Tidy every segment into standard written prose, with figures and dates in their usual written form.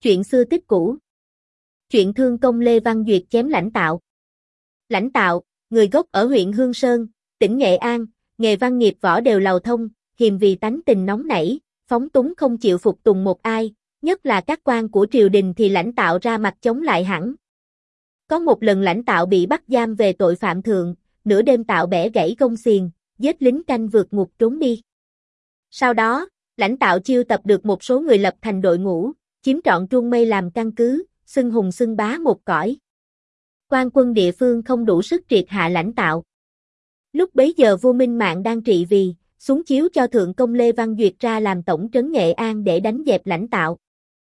Chuyện xưa tích cũ. Chuyện thương công Lê Văn Duyệt chém lãnh tạo. Lãnh tạo, người gốc ở huyện Hương Sơn, tỉnh Nghệ An, nghề văn nghiệp võ đều lầu thông, hiềm vì tánh tình nóng nảy, phóng túng không chịu phục tùng một ai, nhất là các quan của triều đình thì lãnh tạo ra mặt chống lại hẳn. Có một lần lãnh tạo bị bắt giam về tội phạm thượng, nửa đêm tạo bẻ gãy gông xiềng, giết lính canh vượt ngục trốn đi. Sau đó, lãnh tạo chiêu tập được một số người lập thành đội ngũ, chiếm trọn Truông Mây làm căn cứ, xưng hùng xưng bá một cõi. Quan quân địa phương không đủ sức triệt hạ lãnh tạo. Lúc bấy giờ vua Minh Mạng đang trị vì, xuống chiếu cho thượng công Lê Văn Duyệt ra làm tổng trấn Nghệ An để đánh dẹp lãnh tạo.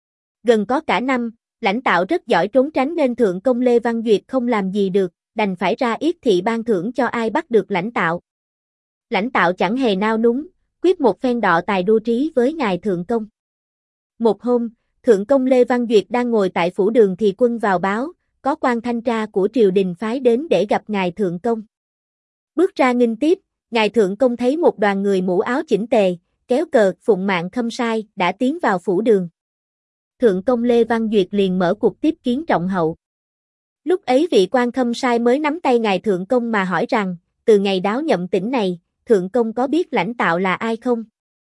Gần có cả năm, lãnh tạo rất giỏi trốn tránh nên thượng công Lê Văn Duyệt không làm gì được, đành phải ra yết thị ban thưởng cho ai bắt được lãnh tạo. Lãnh tạo chẳng hề nao núng, quyết một phen đọ tài đua trí với ngài thượng công. Một hôm, thượng công Lê Văn Duyệt đang ngồi tại phủ đường thì quân vào báo, có quan thanh tra của triều đình phái đến để gặp ngài thượng công. Bước ra nghênh tiếp, ngài thượng công thấy một đoàn người mũ áo chỉnh tề, kéo cờ phụng mạng khâm sai đã tiến vào phủ đường. Thượng công Lê Văn Duyệt liền mở cuộc tiếp kiến trọng hậu. Lúc ấy vị quan khâm sai mới nắm tay ngài thượng công mà hỏi rằng, từ ngày đáo nhậm tỉnh này, thượng công có biết lãnh tạo là ai không?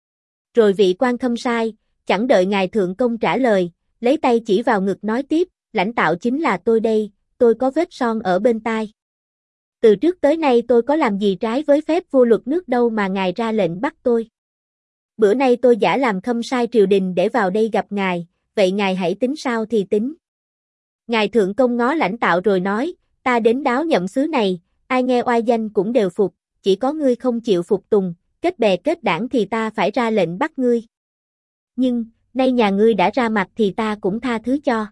Rồi vị quan khâm sai, chẳng đợi ngài thượng công trả lời, lấy tay chỉ vào ngực nói tiếp, lãnh tạo chính là tôi đây, tôi có vết son ở bên tai. Từ trước tới nay tôi có làm gì trái với phép vua luật nước đâu mà ngài ra lệnh bắt tôi. Bữa nay tôi giả làm khâm sai triều đình để vào đây gặp ngài, vậy ngài hãy tính sao thì tính. Ngài thượng công ngó lãnh tạo rồi nói, ta đến đáo nhậm xứ này, ai nghe oai danh cũng đều phục, chỉ có ngươi không chịu phục tùng, kết bè kết đảng thì ta phải ra lệnh bắt ngươi. Nhưng, nay nhà ngươi đã ra mặt thì ta cũng tha thứ cho.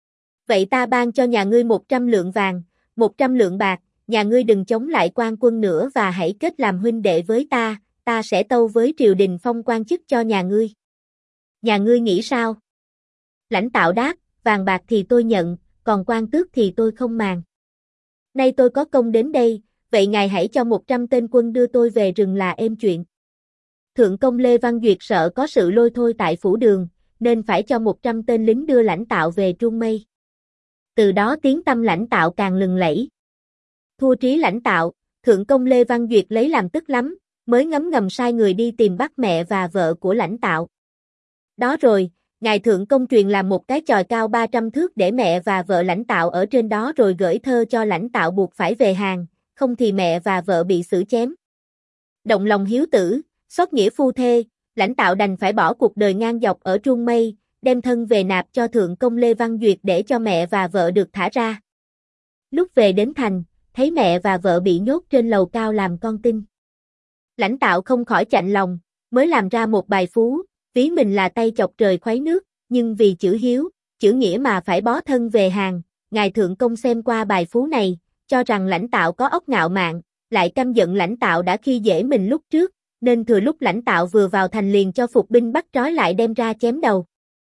Vậy ta ban cho nhà ngươi 100 lượng vàng, 100 lượng bạc, nhà ngươi đừng chống lại quan quân nữa và hãy kết làm huynh đệ với ta sẽ tâu với triều đình phong quan chức cho nhà ngươi. Nhà ngươi nghĩ sao? Lãnh tạo đáp, vàng bạc thì tôi nhận, còn quan tước thì tôi không màng. Nay tôi có công đến đây, vậy ngài hãy cho 100 tên quân đưa tôi về rừng là êm chuyện. Thượng công Lê Văn Duyệt sợ có sự lôi thôi tại phủ đường, nên phải cho 100 tên lính đưa lãnh tạo về Truông Mây. Từ đó tiếng tăm lãnh tạo càng lừng lẫy. Thua trí lãnh tạo, thượng công Lê Văn Duyệt lấy làm tức lắm, mới ngấm ngầm sai người đi tìm bắt mẹ và vợ của lãnh tạo. Đó rồi, ngài thượng công truyền làm một cái chòi cao 300 thước để mẹ và vợ lãnh tạo ở trên đó rồi gửi thơ cho lãnh tạo buộc phải về hàng, không thì mẹ và vợ bị xử chém. Động lòng hiếu tử, xót nghĩa phu thê, lãnh tạo đành phải bỏ cuộc đời ngang dọc ở Truông Mây, đem thân về nạp cho thượng công Lê Văn Duyệt để cho mẹ và vợ được thả ra. Lúc về đến thành, thấy mẹ và vợ bị nhốt trên lầu cao làm con tin. Lãnh tạo không khỏi chạnh lòng, mới làm ra một bài phú, ví mình là tay chọc trời khuấy nước, nhưng vì chữ hiếu, chữ nghĩa mà phải bó thân về hàng. Ngài thượng công xem qua bài phú này, cho rằng lãnh tạo có óc ngạo mạn, lại căm giận lãnh tạo đã khi dễ mình lúc trước, nên thừa lúc lãnh tạo vừa vào thành liền cho phục binh bắt trói lại đem ra chém đầu.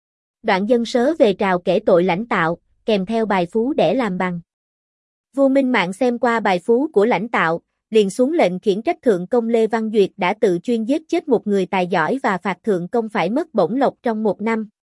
Đoạn dân sớ về trào kể tội lãnh tạo, kèm theo bài phú để làm bằng. Vua Minh Mạng xem qua bài phú của lãnh tạo, liền xuống lệnh khiển trách thượng công Lê Văn Duyệt đã tự chuyên giết chết một người tài giỏi và phạt thượng công phải mất bổng lộc trong 1 năm.